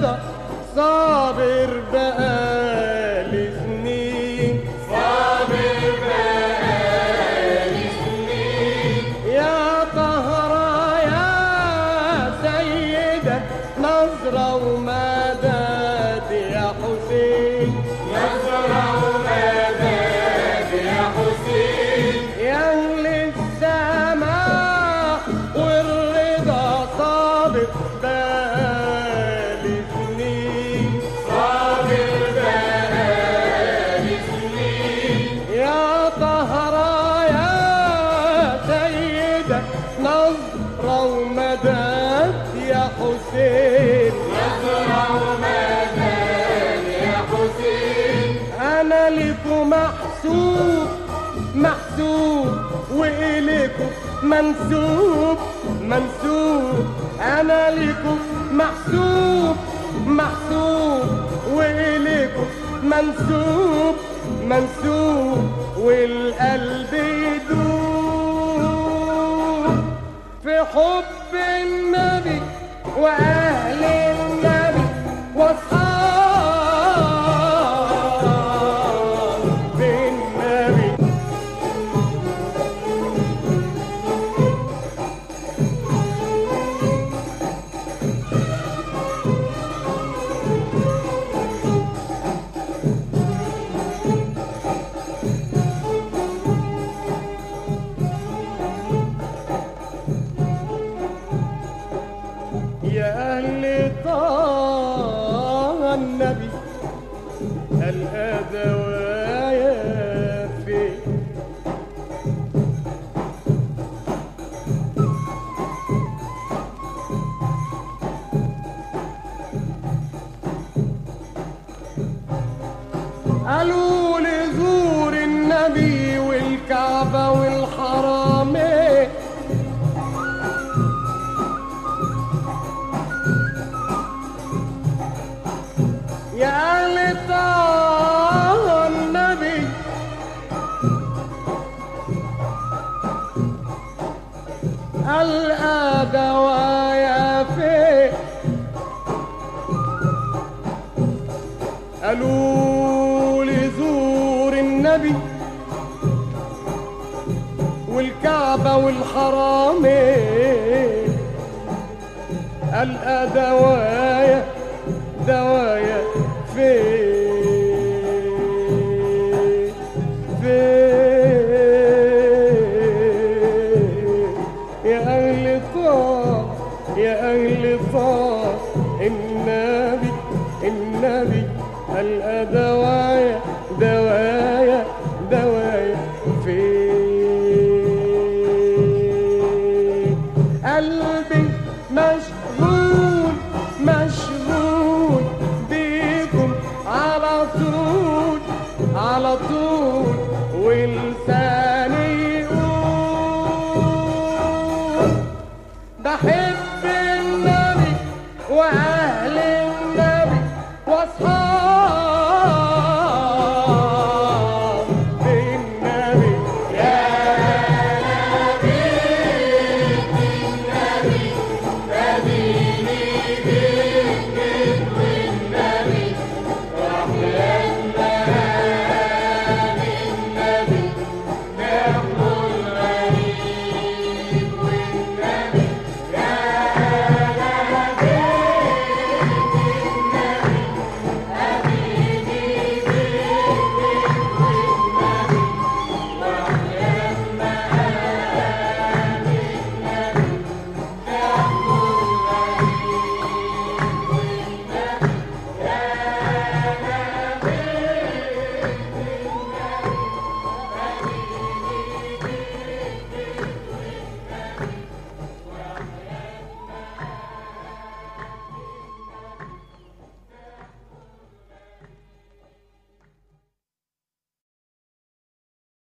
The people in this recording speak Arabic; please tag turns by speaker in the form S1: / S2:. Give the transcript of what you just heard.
S1: والرضا صابر بقالي سنين،
S2: صابر بقالي سنين.
S1: يا طهرة يا سيدة نظرة ومدد يا حسين،
S2: نظرة ومدد يا حسين.
S1: يا أهل السماح والرضا صابر بقالي سنين،
S2: صابر بقالي سنين.
S1: يا طهرة يا سيدة نظرة ومدد يا حسين،
S2: نظرة ومدد يا حسين.
S1: أنا لكم محسوب محسوب وإليكم منسوب منسوب، أنا لكم محسوب محسوب وإليكم منسوب منسوب، والقلب يدوب في حب النبي وأهل النبي وأصحاب النبي. يا أهل طه النبي الأدوايا فين، قالوا لزور النبي والكعبة والحرمين، يا أهل طه النبي الأدوايا فين، قالوا لزور النبي والكعبة والحرمين، الأدوايا دوايا فين فين، يا أهل طه يا أهل طه النبي النبي الأدوايا دوايا دوايا فين، قلبي مشغول مشغول بيكم على طول على طول، ولساني يقول بحب النبي وأهل